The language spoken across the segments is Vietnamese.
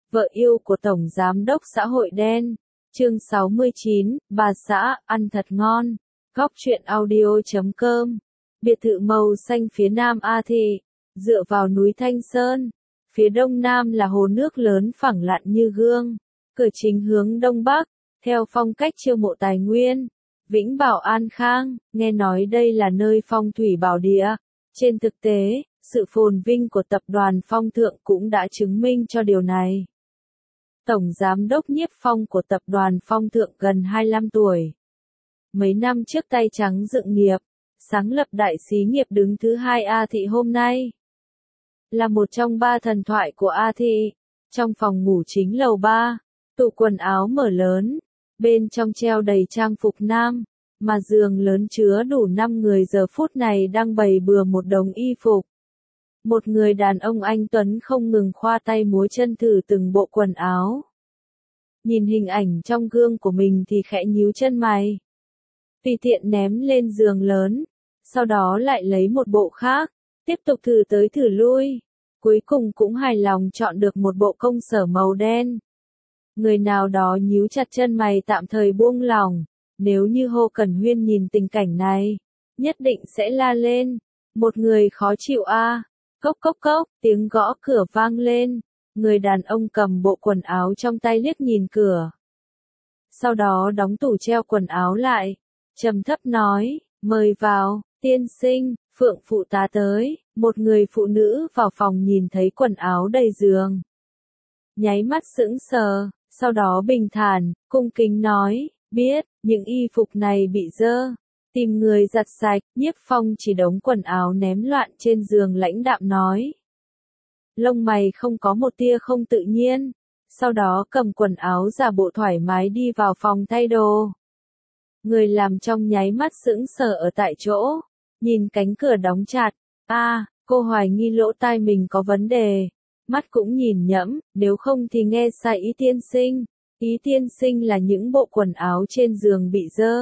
Vợ yêu của Tổng Giám đốc xã hội đen. Chương 69, bà xã, ăn thật ngon. Góc truyện audio.com. Biệt thự màu xanh phía nam A Thị, dựa vào núi Thanh Sơn. Phía đông nam là hồ nước lớn phẳng lặng như gương. Cửa chính hướng đông bắc, theo phong cách chiêu mộ tài nguyên. Vĩnh Bảo An Khang, nghe nói đây là nơi phong thủy bảo địa. Trên thực tế, sự phồn vinh của tập đoàn Phong Thượng cũng đã chứng minh cho điều này. Tổng Giám đốc Nhiếp Phong của tập đoàn Phong Thượng gần 25 tuổi. Mấy năm trước tay trắng dựng nghiệp, sáng lập đại xí nghiệp đứng thứ hai A Thị hôm nay. Là một trong ba thần thoại của A Thị. Trong phòng ngủ chính lầu 3, tủ quần áo mở lớn, bên trong treo đầy trang phục nam, mà giường lớn chứa đủ 5 người giờ phút này đang bày bừa một đống y phục. Một người đàn ông anh tuấn không ngừng khoa tay múa chân thử từng bộ quần áo. Nhìn hình ảnh trong gương của mình thì khẽ nhíu chân mày. Tùy tiện ném lên giường lớn, sau đó lại lấy một bộ khác, tiếp tục thử tới thử lui. Cuối cùng cũng hài lòng chọn được một bộ công sở màu đen. Người nào đó nhíu chặt chân mày tạm thời buông lỏng. Nếu như Hồ Cẩn Huyên nhìn tình cảnh này, nhất định sẽ la lên. Một người khó chịu a. Cốc cốc cốc, tiếng gõ cửa vang lên. Người đàn ông cầm bộ quần áo trong tay liếc nhìn cửa. Sau đó đóng tủ treo quần áo lại. Trầm thấp nói, mời vào, tiên sinh, Phượng phụ tá tới. Một người phụ nữ vào phòng nhìn thấy quần áo đầy giường. Nháy mắt sững sờ, sau đó bình thản, cung kính nói, biết, những y phục này bị dơ. Tìm người giặt sạch, Nhiếp Phong chỉ đống quần áo ném loạn trên giường lãnh đạm nói. Lông mày không có một tia không tự nhiên. Sau đó cầm quần áo giả bộ thoải mái đi vào phòng thay đồ. Người làm trong nháy mắt sững sờ ở tại chỗ. Nhìn cánh cửa đóng chặt. Cô hoài nghi lỗ tai mình có vấn đề. Mắt cũng nhìn nhẫm, nếu không thì nghe sai ý tiên sinh. Ý tiên sinh là những bộ quần áo trên giường bị dơ.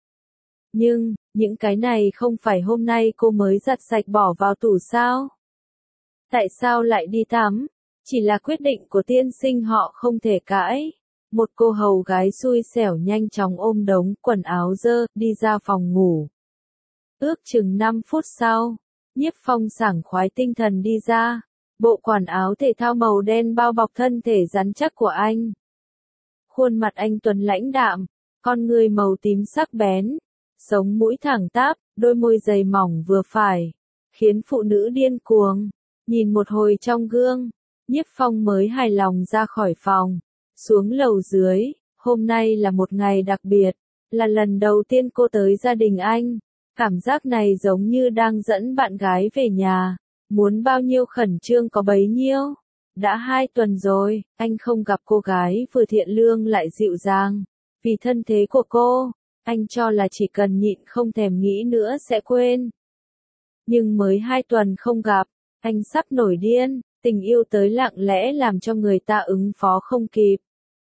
Nhưng, những cái này không phải hôm nay cô mới giặt sạch bỏ vào tủ sao? Tại sao lại đi tắm? Chỉ là quyết định của tiên sinh họ không thể cãi. Một cô hầu gái xui xẻo nhanh chóng ôm đống quần áo dơ, đi ra phòng ngủ. Ước chừng 5 phút sau, Nhiếp Phong sảng khoái tinh thần đi ra. Bộ quần áo thể thao màu đen bao bọc thân thể rắn chắc của anh. Khuôn mặt anh tuấn lãnh đạm, con người màu tím sắc bén, sống mũi thẳng tắp, đôi môi dày mỏng vừa phải, khiến phụ nữ điên cuồng. Nhìn một hồi trong gương, Nhiếp Phong mới hài lòng ra khỏi phòng, xuống lầu dưới. Hôm nay là một ngày đặc biệt, là lần đầu tiên cô tới gia đình anh. Cảm giác này giống như đang dẫn bạn gái về nhà, muốn bao nhiêu khẩn trương có bấy nhiêu. Đã 2 tuần rồi, anh không gặp cô gái vừa thiện lương lại dịu dàng. Vì thân thế của cô, anh cho là chỉ cần nhịn không thèm nghĩ nữa sẽ quên. Nhưng mới 2 tuần không gặp, anh sắp nổi điên, tình yêu tới lặng lẽ làm cho người ta ứng phó không kịp.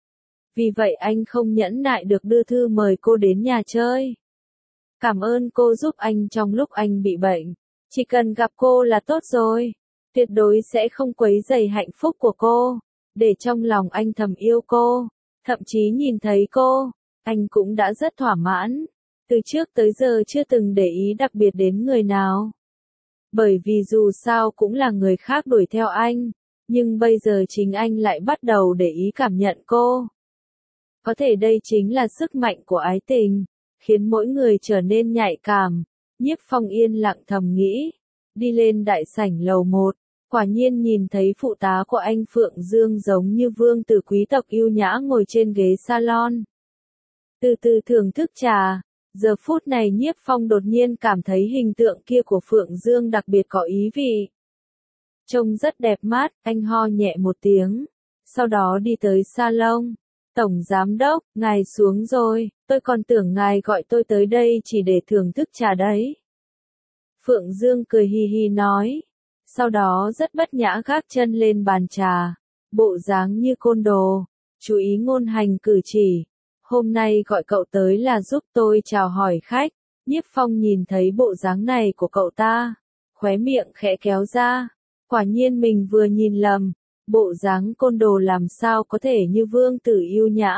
Vì vậy anh không nhẫn nại được đưa thư mời cô đến nhà chơi. Cảm ơn cô giúp anh trong lúc anh bị bệnh. Chỉ cần gặp cô là tốt rồi. Tuyệt đối sẽ không quấy rầy hạnh phúc của cô. Để trong lòng anh thầm yêu cô. Thậm chí nhìn thấy cô, anh cũng đã rất thỏa mãn. Từ trước tới giờ chưa từng để ý đặc biệt đến người nào. Bởi vì dù sao cũng là người khác đuổi theo anh. Nhưng bây giờ chính anh lại bắt đầu để ý cảm nhận cô. Có thể đây chính là sức mạnh của ái tình, khiến mỗi người trở nên nhạy cảm. Nhiếp Phong yên lặng thầm nghĩ. Đi lên đại sảnh lầu 1, quả nhiên nhìn thấy phụ tá của anh Phượng Dương giống như vương tử quý tộc yêu nhã ngồi trên ghế salon. Từ từ thưởng thức trà. Giờ phút này Nhiếp Phong đột nhiên cảm thấy hình tượng kia của Phượng Dương đặc biệt có ý vị. Trông rất đẹp mắt, anh ho nhẹ một tiếng. Sau đó đi tới salon. Tổng Giám đốc, ngài xuống rồi, tôi còn tưởng ngài gọi tôi tới đây chỉ để thưởng thức trà đấy. Phượng Dương cười hi hi nói. Sau đó rất bất nhã gác chân lên bàn trà. Bộ dáng như côn đồ. Chú ý ngôn hành cử chỉ. Hôm nay gọi cậu tới là giúp tôi chào hỏi khách. Nhiếp Phong nhìn thấy bộ dáng này của cậu ta. Khóe miệng khẽ kéo ra. Quả nhiên mình vừa nhìn lầm. Bộ dáng côn đồ làm sao có thể như vương tử yêu nhã.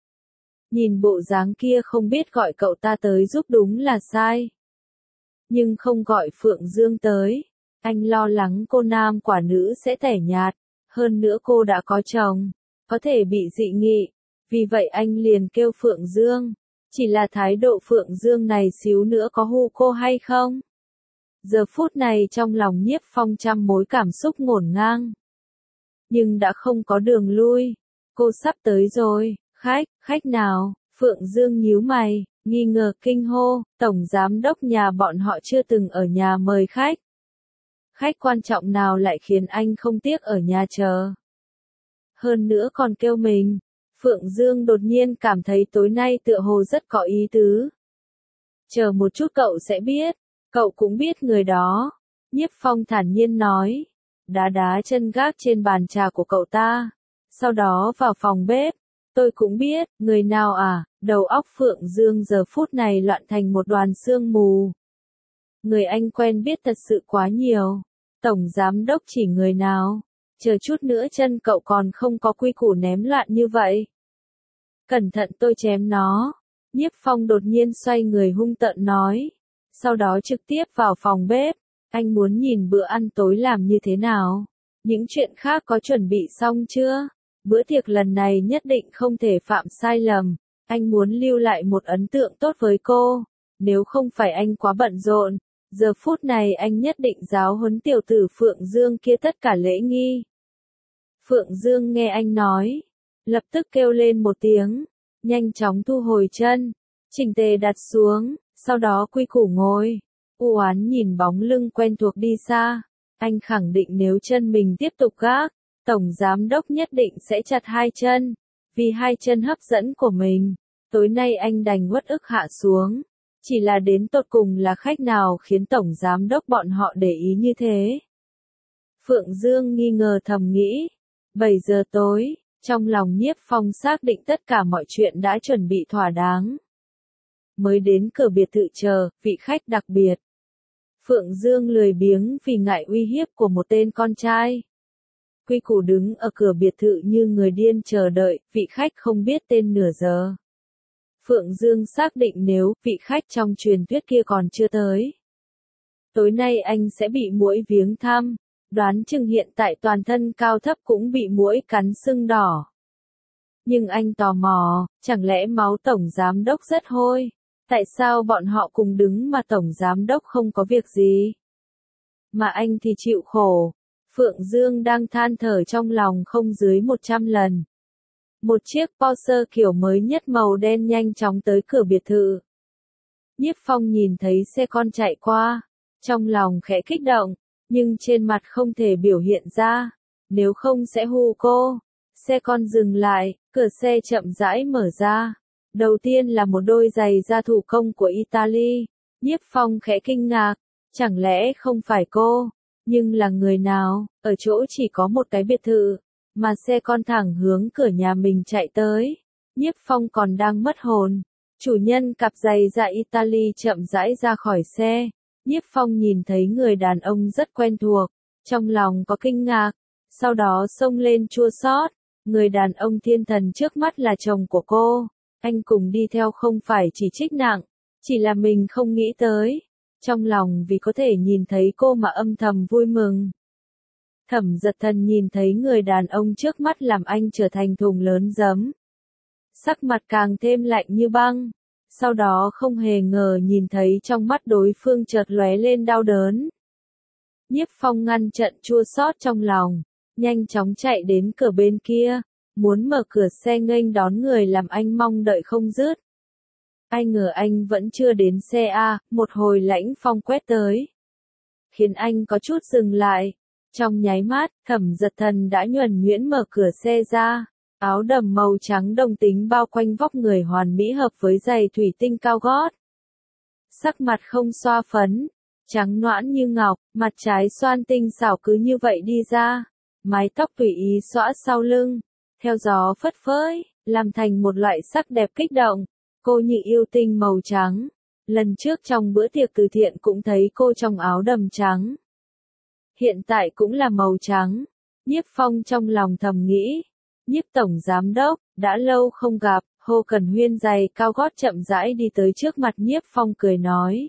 Nhìn bộ dáng kia không biết gọi cậu ta tới giúp đúng là sai. Nhưng không gọi Phượng Dương tới. Anh lo lắng cô nam quả nữ sẽ tẻ nhạt. Hơn nữa cô đã có chồng. Có thể bị dị nghị. Vì vậy anh liền kêu Phượng Dương. Chỉ là thái độ Phượng Dương này xíu nữa có hù cô hay không? Giờ phút này trong lòng Nhiếp Phong trăm mối cảm xúc ngổn ngang. Nhưng đã không có đường lui. Cô sắp tới rồi. Khách nào? Phượng Dương nhíu mày, nghi ngờ kinh hô, tổng giám đốc nhà bọn họ chưa từng ở nhà mời khách. Khách quan trọng nào lại khiến anh không tiếc ở nhà chờ. Hơn nữa còn kêu mình. Phượng Dương đột nhiên cảm thấy tối nay tựa hồ rất có ý tứ. Chờ một chút cậu sẽ biết, cậu cũng biết người đó. Nhiếp Phong thản nhiên nói, đá chân gác trên bàn trà của cậu ta. Sau đó vào phòng bếp. Tôi cũng biết, người nào à, đầu óc Phượng Dương giờ phút này loạn thành một đoàn sương mù. Người anh quen biết thật sự quá nhiều. Tổng giám đốc chỉ người nào, chờ chút nữa chân cậu còn không có quy củ ném loạn như vậy. Cẩn thận tôi chém nó. Nhiếp Phong đột nhiên xoay người hung tợn nói. Sau đó trực tiếp vào phòng bếp. Anh muốn nhìn bữa ăn tối làm như thế nào. Những chuyện khác có chuẩn bị xong chưa? Bữa tiệc lần này nhất định không thể phạm sai lầm. Anh muốn lưu lại một ấn tượng tốt với cô. Nếu không phải anh quá bận rộn, giờ phút này anh nhất định giáo huấn tiểu tử Phượng Dương kia tất cả lễ nghi. Phượng Dương nghe anh nói, lập tức kêu lên một tiếng, nhanh chóng thu hồi chân, chỉnh tề đặt xuống, sau đó quy củ ngồi. U oán nhìn bóng lưng quen thuộc đi xa, anh khẳng định nếu chân mình tiếp tục gác, tổng giám đốc nhất định sẽ chặt hai chân, vì hai chân hấp dẫn của mình. Tối nay anh đành uất ức hạ xuống, chỉ là đến tột cùng là khách nào khiến tổng giám đốc bọn họ để ý như thế. Phượng Dương nghi ngờ thầm nghĩ, 7 giờ tối, trong lòng Nhiếp Phong xác định tất cả mọi chuyện đã chuẩn bị thỏa đáng. Mới đến cửa biệt thự chờ, vị khách đặc biệt. Phượng Dương lười biếng vì ngại uy hiếp của một tên con trai. Quy củ đứng ở cửa biệt thự như người điên chờ đợi, vị khách không biết tên nửa giờ. Phượng Dương xác định nếu vị khách trong truyền thuyết kia còn chưa tới, tối nay anh sẽ bị muỗi viếng thăm, đoán chừng hiện tại toàn thân cao thấp cũng bị muỗi cắn sưng đỏ. Nhưng anh tò mò, chẳng lẽ máu tổng giám đốc rất hôi? Tại sao bọn họ cùng đứng mà tổng giám đốc không có việc gì? Mà anh thì chịu khổ. Phượng Dương đang than thở trong lòng không dưới 100 lần. Một chiếc Porsche kiểu mới nhất màu đen nhanh chóng tới cửa biệt thự. Nhiếp Phong nhìn thấy xe con chạy qua, trong lòng khẽ kích động, nhưng trên mặt không thể biểu hiện ra, nếu không sẽ hù cô. Xe con dừng lại, cửa xe chậm rãi mở ra. Đầu tiên là một đôi giày da thủ công của Italy. Nhiếp Phong khẽ kinh ngạc, chẳng lẽ không phải cô? Nhưng là người nào? Ở chỗ chỉ có một cái biệt thự, mà xe con thẳng hướng cửa nhà mình chạy tới. Nhiếp Phong còn đang mất hồn. Chủ nhân cặp giày da Italy chậm rãi ra khỏi xe. Nhiếp Phong nhìn thấy người đàn ông rất quen thuộc, trong lòng có kinh ngạc, sau đó xông lên chua xót. Người đàn ông thiên thần trước mắt là chồng của cô. Anh cùng đi theo không phải chỉ trích nặng, chỉ là mình không nghĩ tới. Trong lòng vì có thể nhìn thấy cô mà âm thầm vui mừng. Thẩm Giật Thần nhìn thấy người đàn ông trước mắt làm anh trở thành thùng lớn giấm. Sắc mặt càng thêm lạnh như băng. Sau đó không hề ngờ nhìn thấy trong mắt đối phương chợt lóe lên đau đớn. Nhiếp Phong ngăn trận chua xót trong lòng, nhanh chóng chạy đến cửa bên kia, muốn mở cửa xe nghênh đón người làm anh mong đợi không dứt. Ai ngờ anh vẫn chưa đến xe A, một hồi lãnh phong quét tới, khiến anh có chút dừng lại. Trong nháy mắt, Thẩm Giật Thần đã nhuần nhuyễn mở cửa xe ra, áo đầm màu trắng đồng tính bao quanh vóc người hoàn mỹ hợp với giày thủy tinh cao gót. Sắc mặt không xoa phấn, trắng nõn như ngọc, mặt trái xoan tinh xảo cứ như vậy đi ra, mái tóc tùy ý xõa sau lưng, theo gió phất phới, làm thành một loại sắc đẹp kích động. Cô như yêu tinh màu trắng. Lần trước trong bữa tiệc từ thiện cũng thấy cô trong áo đầm trắng. Hiện tại cũng là màu trắng. Nhiếp Phong trong lòng thầm nghĩ, Nhiếp tổng giám đốc, đã lâu không gặp. Hồ Cẩn Huyên giày cao gót chậm rãi đi tới trước mặt Nhiếp Phong cười nói.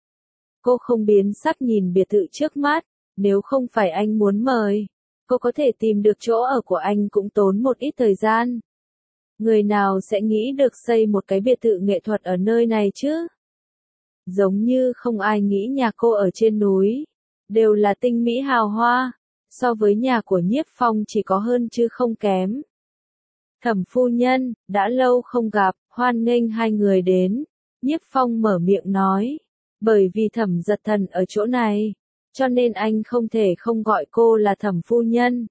Cô không biến sắc nhìn biệt thự trước mắt, nếu không phải anh muốn mời, cô có thể tìm được chỗ ở của anh cũng tốn một ít thời gian. Người nào sẽ nghĩ được xây một cái biệt thự nghệ thuật ở nơi này chứ? Giống như không ai nghĩ nhà cô ở trên núi, đều là tinh mỹ hào hoa, so với nhà của Nhiếp Phong chỉ có hơn chứ không kém. Thẩm phu nhân, đã lâu không gặp, hoan nghênh hai người đến. Nhiếp Phong mở miệng nói, bởi vì Thẩm Giật Thần ở chỗ này, cho nên anh không thể không gọi cô là Thẩm phu nhân.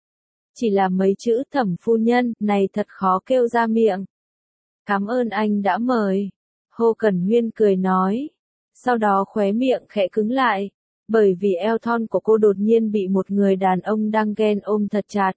Chỉ là mấy chữ Thẩm phu nhân này thật khó kêu ra miệng. Cảm ơn anh đã mời. Hồ Cẩn Huyên cười nói, sau đó khóe miệng khẽ cứng lại, bởi vì eo thon của cô đột nhiên bị một người đàn ông đang ghen ôm thật chặt.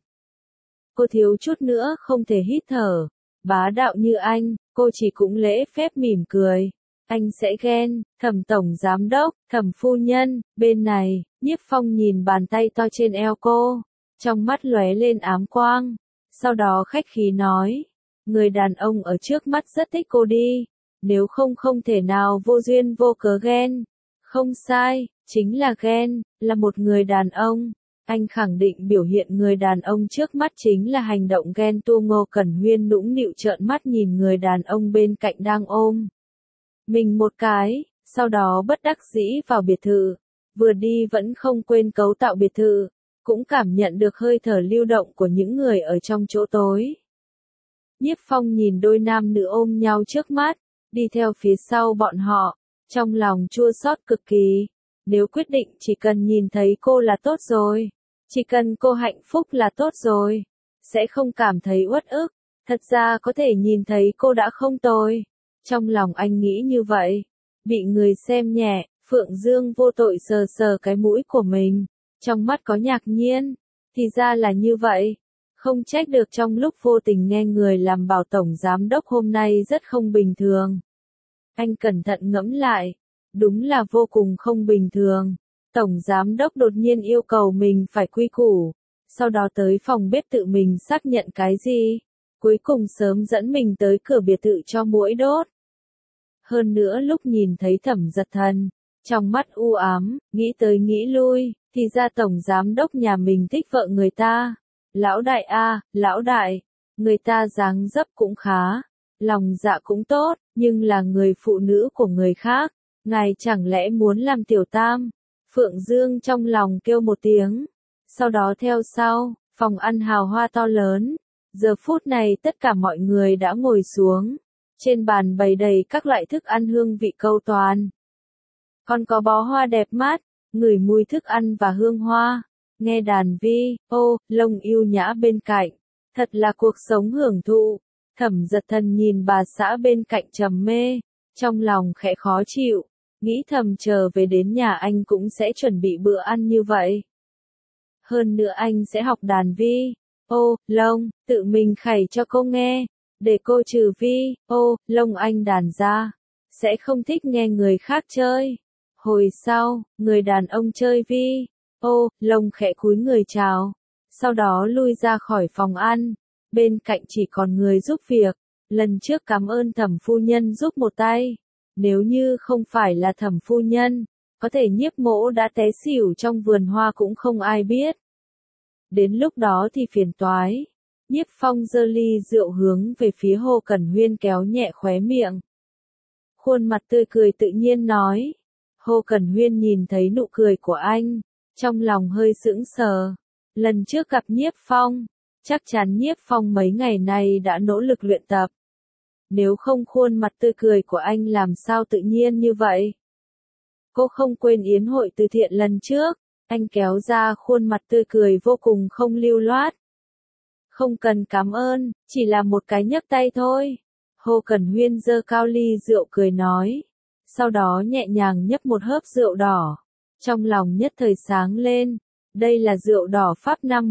Cô thiếu chút nữa không thể hít thở. Bá đạo như anh, cô chỉ cũng lễ phép mỉm cười. Anh sẽ ghen. Thẩm tổng giám đốc, Thẩm phu nhân, bên này. Nhiếp Phong nhìn bàn tay to trên eo cô, trong mắt lóe lên ám quang. Sau đó khách khí nói, người đàn ông ở trước mắt rất thích cô đi, nếu không không thể nào vô duyên vô cớ ghen. Không sai, chính là ghen, là một người đàn ông. Anh khẳng định biểu hiện người đàn ông trước mắt chính là hành động ghen tuông. Ngô Cẩn Huyên nũng nịu trợn mắt nhìn người đàn ông bên cạnh đang ôm mình một cái, sau đó bất đắc dĩ vào biệt thự, vừa đi vẫn không quên cấu tạo biệt thự, cũng cảm nhận được hơi thở lưu động của những người ở trong chỗ tối. Nhiếp Phong nhìn đôi nam nữ ôm nhau trước mắt, đi theo phía sau bọn họ, trong lòng chua xót cực kỳ. Nếu quyết định chỉ cần nhìn thấy cô là tốt rồi. Chỉ cần cô hạnh phúc là tốt rồi, sẽ không cảm thấy uất ức, thật ra có thể nhìn thấy cô đã không tồi. Trong lòng anh nghĩ như vậy, bị người xem nhẹ, Phượng Dương vô tội sờ sờ cái mũi của mình, trong mắt có ngạc nhiên, thì ra là như vậy, không trách được trong lúc vô tình nghe người làm bảo tổng giám đốc hôm nay rất không bình thường. Anh cẩn thận ngẫm lại, đúng là vô cùng không bình thường. Tổng giám đốc đột nhiên yêu cầu mình phải quy củ, sau đó tới phòng bếp tự mình xác nhận cái gì, cuối cùng sớm dẫn mình tới cửa biệt thự cho muỗi đốt. Hơn nữa lúc nhìn thấy Thẩm Giật Thần, trong mắt u ám, nghĩ tới nghĩ lui, thì ra tổng giám đốc nhà mình thích vợ người ta. Lão đại a, lão đại, người ta dáng dấp cũng khá, lòng dạ cũng tốt, nhưng là người phụ nữ của người khác, ngài chẳng lẽ muốn làm tiểu tam? Phượng Dương trong lòng kêu một tiếng, sau đó theo sau, phòng ăn hào hoa to lớn. Giờ phút này tất cả mọi người đã ngồi xuống, trên bàn bày đầy các loại thức ăn hương vị câu toàn. Còn có bó hoa đẹp mắt, ngửi mùi thức ăn và hương hoa, nghe đàn vi, lông yêu nhã bên cạnh, thật là cuộc sống hưởng thụ. Thẩm Giật Thần nhìn bà xã bên cạnh trầm mê, trong lòng khẽ khó chịu. Nghĩ thầm chờ về đến nhà anh cũng sẽ chuẩn bị bữa ăn như vậy. Hơn nữa anh sẽ học đàn vi, lông, tự mình khẩy cho cô nghe, để cô trừ vi, lông anh đàn ra, sẽ không thích nghe người khác chơi. Hồi sau, người đàn ông chơi vi, lông khẽ cúi người chào, sau đó lui ra khỏi phòng ăn, bên cạnh chỉ còn người giúp việc, lần trước cảm ơn Thẩm phu nhân giúp một tay. Nếu như không phải là Thẩm phu nhân, có thể Nhiếp mỗ đã té xỉu trong vườn hoa cũng không ai biết. Đến lúc đó thì phiền toái. Nhiếp Phong giơ ly rượu hướng về phía Hồ Cẩn Huyên kéo nhẹ khóe miệng. Khuôn mặt tươi cười tự nhiên nói. Hồ Cẩn Huyên nhìn thấy nụ cười của anh, trong lòng hơi sững sờ. Lần trước gặp Nhiếp Phong, chắc chắn Nhiếp Phong mấy ngày nay đã nỗ lực luyện tập. Nếu không khuôn mặt tươi cười của anh làm sao tự nhiên như vậy? Cô không quên yến hội từ thiện lần trước, anh kéo ra khuôn mặt tươi cười vô cùng không lưu loát. Không cần cảm ơn, chỉ là một cái nhấc tay thôi. Hồ Cẩn Huyên giơ cao ly rượu cười nói, sau đó nhẹ nhàng nhấp một hớp rượu đỏ. Trong lòng nhất thời sáng lên, đây là rượu đỏ Pháp năm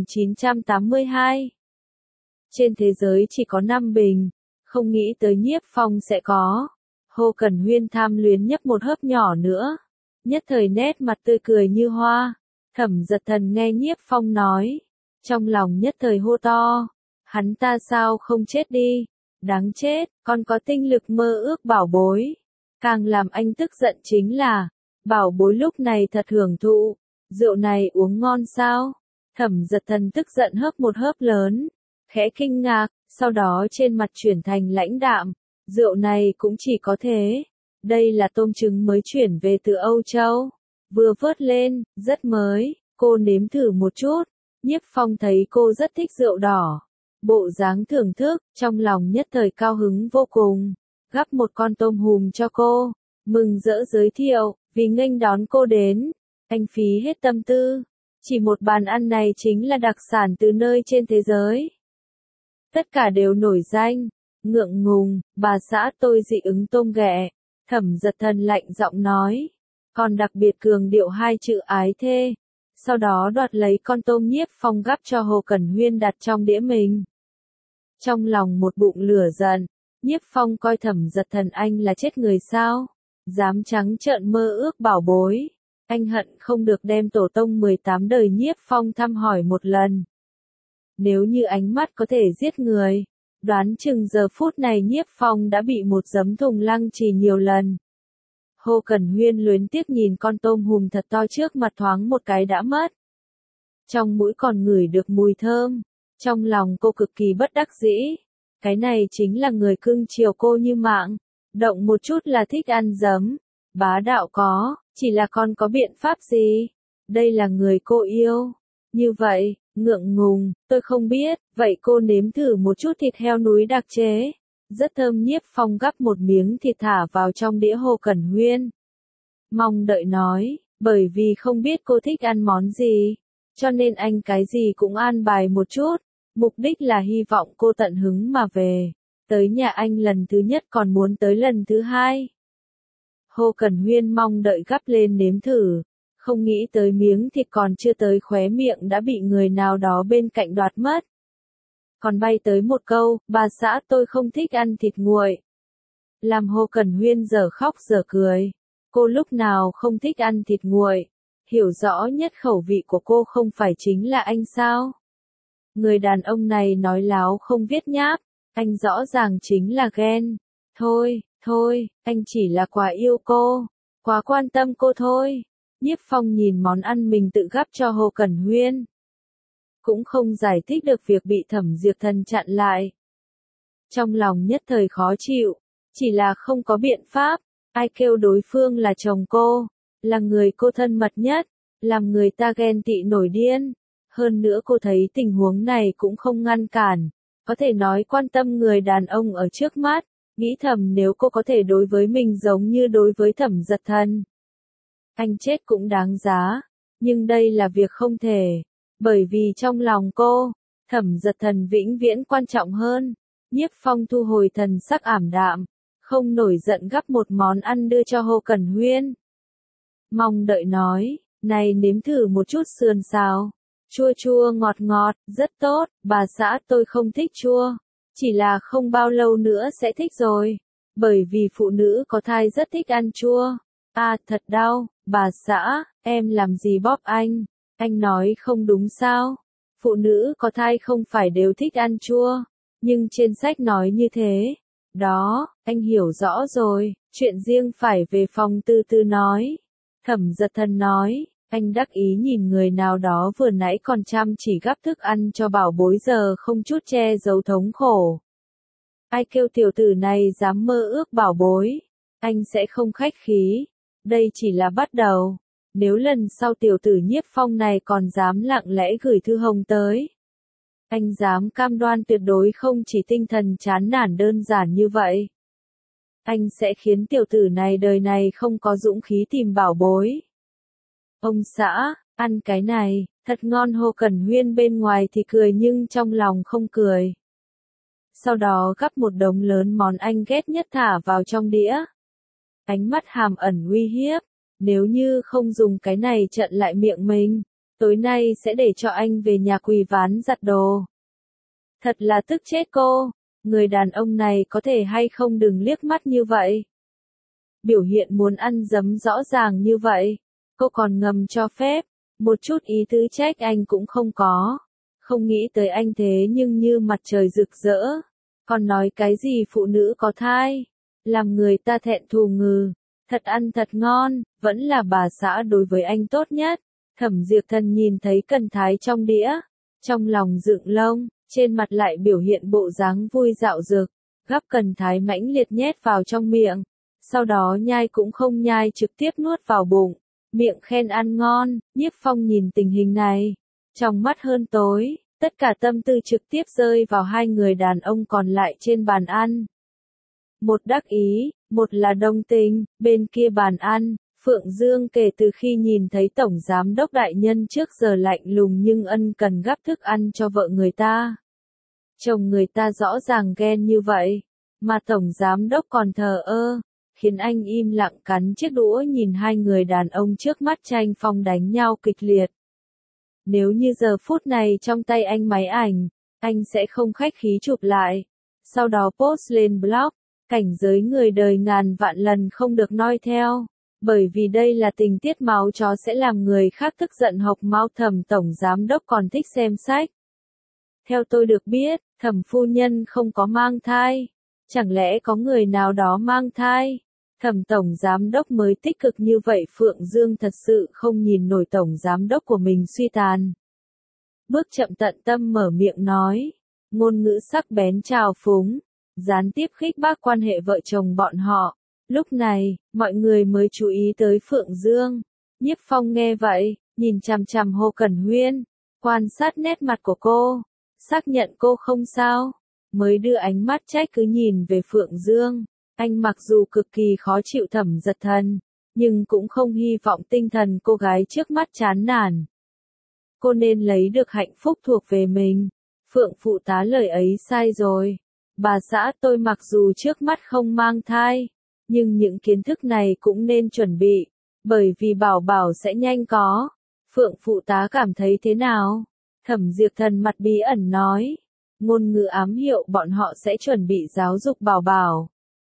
1982. Trên thế giới chỉ có 5 bình. Không nghĩ tới Nhiếp Phong sẽ có. Hồ Cẩn Huyên tham luyến nhấp một hớp nhỏ nữa. Nhất thời nét mặt tươi cười như hoa. Thẩm Giật Thần nghe Nhiếp Phong nói, Trong lòng nhất thời hô to, hắn ta sao không chết đi, đáng chết, còn có tinh lực mơ ước bảo bối. Càng làm anh tức giận chính là, bảo bối lúc này thật hưởng thụ, rượu này uống ngon sao? Thẩm Giật Thần tức giận hớp một hớp lớn, khẽ kinh ngạc, sau đó trên mặt chuyển thành lãnh đạm, rượu này cũng chỉ có thế. Đây là tôm trứng mới chuyển về từ Âu Châu, vừa vớt lên, rất mới, cô nếm thử một chút. Nhiếp Phong thấy cô rất thích rượu đỏ, bộ dáng thưởng thức, trong lòng nhất thời cao hứng vô cùng, gắp một con tôm hùm cho cô, mừng rỡ giới thiệu, vì nghênh đón cô đến, anh phí hết tâm tư, chỉ một bàn ăn này chính là đặc sản từ nơi trên thế giới. Tất cả đều nổi danh, ngượng ngùng, bà xã tôi dị ứng tôm ghẹ, Thẩm Giật Thần lạnh giọng nói, còn đặc biệt cường điệu hai chữ ái thê. Sau đó đoạt lấy con tôm Nhiếp Phong gắp cho Hồ Cẩn Huyên đặt trong đĩa mình. Trong lòng một bụng lửa giận, Nhiếp Phong coi Thẩm Giật Thần anh là chết người sao, dám trắng trợn mơ ước bảo bối. Anh hận không được đem tổ tông 18 đời Nhiếp Phong thăm hỏi một lần. Nếu như ánh mắt có thể giết người, đoán chừng giờ phút này Nhiếp Phong đã bị một giấm thùng lăng trì nhiều lần. Hồ Cẩn Huyên luyến tiếc nhìn con tôm hùm thật to trước mặt thoáng một cái đã mất. Trong mũi còn ngửi được mùi thơm, trong lòng cô cực kỳ bất đắc dĩ. Cái này chính là người cưng chiều cô như mạng, động một chút là thích ăn giấm, bá đạo có, chỉ là con có biện pháp gì? Đây là người cô yêu. Như vậy, ngượng ngùng, tôi không biết, vậy cô nếm thử một chút thịt heo núi đặc chế. Rất thơm. Nhiếp Phong gắp một miếng thịt thả vào trong đĩa Hồ Cẩn Huyên. Mong đợi nói, bởi vì không biết cô thích ăn món gì, cho nên anh cái gì cũng an bài một chút, mục đích là hy vọng cô tận hứng mà về. Tới nhà anh lần thứ nhất còn muốn tới lần thứ hai. Hồ Cẩn Huyên mong đợi gắp lên nếm thử, không nghĩ tới miếng thịt còn chưa tới khóe miệng đã bị người nào đó bên cạnh đoạt mất. Còn bay tới một câu, bà xã tôi không thích ăn thịt nguội. Làm Hồ Cẩn Huyên dở khóc dở cười. Cô lúc nào không thích ăn thịt nguội, hiểu rõ nhất khẩu vị của cô không phải chính là anh sao? Người đàn ông này nói láo không viết nháp, anh rõ ràng chính là ghen. Thôi, anh chỉ là quá yêu cô, quá quan tâm cô thôi. Nhiếp Phong nhìn món ăn mình tự gắp cho Hồ Cẩn Huyên, cũng không giải thích được việc bị Thẩm Diệp Thần chặn lại. Trong lòng nhất thời khó chịu, chỉ là không có biện pháp, ai kêu đối phương là chồng cô, là người cô thân mật nhất, làm người ta ghen tị nổi điên. Hơn nữa cô thấy tình huống này cũng không ngăn cản, có thể nói quan tâm người đàn ông ở trước mắt, nghĩ thầm nếu cô có thể đối với mình giống như đối với Thẩm Giật Thần, anh chết cũng đáng giá, nhưng đây là việc không thể. Bởi vì trong lòng cô, Thẩm Giật Thần vĩnh viễn quan trọng hơn. Nhiếp Phong thu hồi thần sắc ảm đạm, không nổi giận gắp một món ăn đưa cho Hồ Cẩn Huyên. Mong đợi nói, này nếm thử một chút sườn xào, chua chua ngọt ngọt, rất tốt, bà xã tôi không thích chua, chỉ là không bao lâu nữa sẽ thích rồi, bởi vì phụ nữ có thai rất thích ăn chua. À thật đau, bà xã, em làm gì bóp anh nói không đúng sao, phụ nữ có thai không phải đều thích ăn chua, nhưng trên sách nói như thế. Đó, anh hiểu rõ rồi, chuyện riêng phải về phòng từ từ nói. Thẩm Giật Thần nói, anh đắc ý nhìn người nào đó vừa nãy còn chăm chỉ gắp thức ăn cho bảo bối giờ không chút che giấu thống khổ. Ai kêu tiểu tử này dám mơ ước bảo bối, anh sẽ không khách khí, đây chỉ là bắt đầu. Nếu lần sau tiểu tử Nhiếp Phong này còn dám lặng lẽ gửi thư hồng tới, anh dám cam đoan tuyệt đối không chỉ tinh thần chán nản đơn giản như vậy. Anh sẽ khiến tiểu tử này đời này không có dũng khí tìm bảo bối. Ông xã, ăn cái này, thật ngon. Hồ Cẩn Huyên bên ngoài thì cười nhưng trong lòng không cười. Sau đó gắp một đống lớn món anh ghét nhất thả vào trong đĩa. Ánh mắt hàm ẩn uy hiếp. Nếu như không dùng cái này chặn lại miệng mình, tối nay sẽ để cho anh về nhà quỳ ván giặt đồ. Thật là tức chết cô, người đàn ông này có thể hay không đừng liếc mắt như vậy. Biểu hiện muốn ăn giấm rõ ràng như vậy, cô còn ngầm cho phép, một chút ý tứ trách anh cũng không có. Không nghĩ tới anh thế nhưng như mặt trời rực rỡ. Còn nói cái gì phụ nữ có thai. Làm người ta thẹn thùng ngừ. Thật ăn thật ngon, vẫn là bà xã đối với anh tốt nhất. Thẩm Diệp Thần nhìn thấy cần thái trong đĩa. Trong lòng dựng lông, trên mặt lại biểu hiện bộ dáng vui dạo dực. Gắp cần thái mãnh liệt nhét vào trong miệng. Sau đó nhai cũng không nhai trực tiếp nuốt vào bụng. Miệng khen ăn ngon, Nhiếp Phong nhìn tình hình này. Trong mắt hơn tối, tất cả tâm tư trực tiếp rơi vào hai người đàn ông còn lại trên bàn ăn. Một đắc ý, một là đồng tình, bên kia bàn ăn, Phượng Dương kể từ khi nhìn thấy Tổng Giám Đốc Đại Nhân trước giờ lạnh lùng nhưng ân cần gắp thức ăn cho vợ người ta. Chồng người ta rõ ràng ghen như vậy, mà Tổng Giám Đốc còn thờ ơ, khiến anh im lặng cắn chiếc đũa nhìn hai người đàn ông trước mắt tranh phong đánh nhau kịch liệt. Nếu như giờ phút này trong tay anh máy ảnh, anh sẽ không khách khí chụp lại, sau đó post lên blog, cảnh giới người đời ngàn vạn lần không được noi theo, bởi vì đây là tình tiết máu chó sẽ làm người khác tức giận hộc máu. Thẩm Tổng Giám Đốc còn thích xem sách. Theo tôi được biết, Thẩm phu nhân không có mang thai, chẳng lẽ có người nào đó mang thai? Thẩm Tổng Giám Đốc mới tích cực như vậy. Phượng Dương thật sự không nhìn nổi Tổng Giám Đốc của mình suy tàn. Bước chậm tận tâm mở miệng nói, ngôn ngữ sắc bén trào phúng, gián tiếp khích bác quan hệ vợ chồng bọn họ. Lúc này, mọi người mới chú ý tới Phượng Dương. Nhiếp Phong nghe vậy, nhìn chằm chằm Hồ Cẩn Huyên, quan sát nét mặt của cô, xác nhận cô không sao, mới đưa ánh mắt trách cứ nhìn về Phượng Dương. Anh mặc dù cực kỳ khó chịu Thẩm Giật Thần, nhưng cũng không hy vọng tinh thần cô gái trước mắt chán nản. Cô nên lấy được hạnh phúc thuộc về mình. Phượng phụ tá lời ấy sai rồi. Bà xã tôi mặc dù trước mắt không mang thai, nhưng những kiến thức này cũng nên chuẩn bị, bởi vì bảo bảo sẽ nhanh có. Phượng phụ tá cảm thấy thế nào? Thẩm Diệp Thần mặt bí ẩn nói, ngôn ngữ ám hiệu bọn họ sẽ chuẩn bị giáo dục bảo bảo.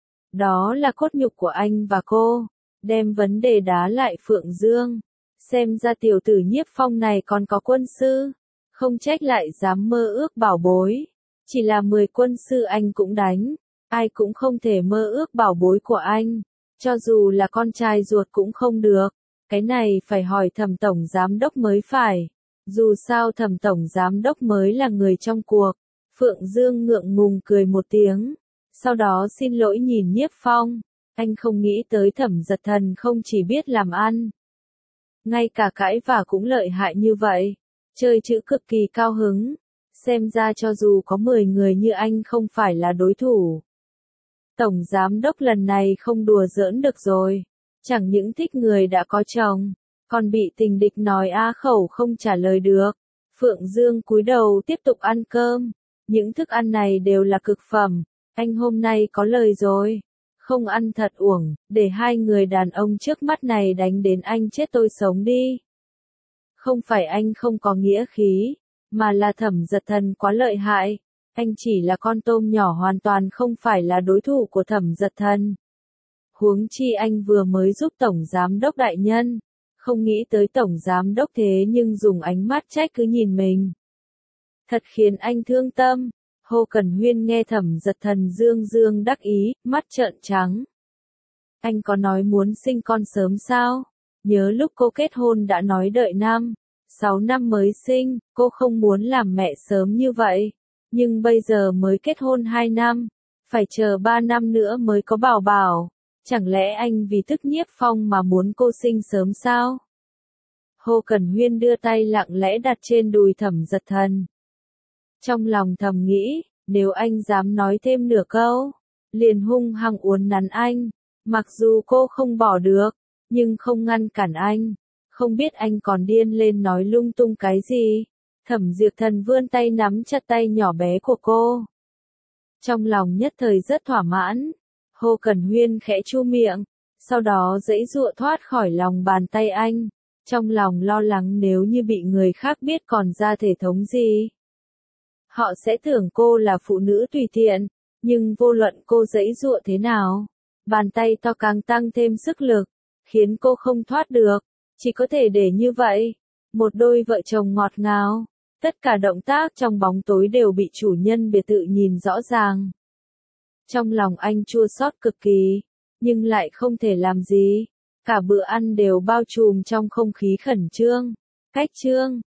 Đó là cốt nhục của anh và cô. Đem vấn đề đá lại Phượng Dương. Xem ra tiểu tử Nhiếp Phong này còn có quân sư. Không trách lại dám mơ ước bảo bối. Chỉ là 10 quân sư anh cũng đánh. Ai cũng không thể mơ ước bảo bối của anh. Cho dù là con trai ruột cũng không được. Cái này phải hỏi Thẩm Tổng Giám Đốc mới phải. Dù sao Thẩm Tổng Giám Đốc mới là người trong cuộc. Phượng Dương ngượng ngùng cười một tiếng. Sau đó xin lỗi nhìn Nhiếp Phong. Anh không nghĩ tới Thẩm Giật Thần không chỉ biết làm ăn. Ngay cả cãi vả cũng lợi hại như vậy. Chơi chữ cực kỳ cao hứng. Xem ra cho dù có 10 người như anh không phải là đối thủ. Tổng Giám Đốc lần này không đùa giỡn được rồi. Chẳng những thích người đã có chồng, còn bị tình địch nói á khẩu không trả lời được. Phượng Dương cúi đầu tiếp tục ăn cơm. Những thức ăn này đều là cực phẩm. Anh hôm nay có lời rồi. Không ăn thật uổng, để hai người đàn ông trước mắt này đánh đến anh chết tôi sống đi. Không phải anh không có nghĩa khí, mà là Thẩm Giật Thần quá lợi hại. Anh chỉ là con tôm nhỏ hoàn toàn không phải là đối thủ của Thẩm Giật Thần. Huống chi anh vừa mới giúp Tổng Giám Đốc Đại Nhân. Không nghĩ tới Tổng Giám Đốc thế nhưng dùng ánh mắt trách cứ nhìn mình. Thật khiến anh thương tâm. Hồ Cẩn Huyên nghe Thẩm Giật Thần dương dương đắc ý, mắt trợn trắng. Anh có nói muốn sinh con sớm sao? Nhớ lúc cô kết hôn đã nói đợi 6 năm mới sinh, cô không muốn làm mẹ sớm như vậy. Nhưng bây giờ mới kết hôn 2 năm, phải chờ 3 năm nữa mới có bảo bảo. Chẳng lẽ anh vì tức Nhiếp Phong mà muốn cô sinh sớm sao? Hồ Cẩn Huyên đưa tay lặng lẽ đặt trên đùi Thẩm Giật Thần. Trong lòng thầm nghĩ, nếu anh dám nói thêm nửa câu, liền hung hăng uốn nắn anh. Mặc dù cô không bỏ được, nhưng không ngăn cản anh. Không biết anh còn điên lên nói lung tung cái gì. Thẩm Diệp Thần vươn tay nắm chặt tay nhỏ bé của cô. Trong lòng nhất thời rất thỏa mãn. Hồ Cẩn Huyên khẽ chu miệng, sau đó giãy giụa thoát khỏi lòng bàn tay anh. Trong lòng lo lắng nếu như bị người khác biết còn ra thể thống gì. Họ sẽ tưởng cô là phụ nữ tùy tiện, nhưng vô luận cô giãy giụa thế nào, bàn tay to càng tăng thêm sức lực, khiến cô không thoát được, chỉ có thể để như vậy. Một đôi vợ chồng ngọt ngào, Tất cả động tác trong bóng tối đều bị chủ nhân biệt thự nhìn rõ ràng. Trong lòng anh chua xót cực kỳ, nhưng lại không thể làm gì. Cả bữa ăn đều bao trùm trong không khí khẩn trương. Cách chương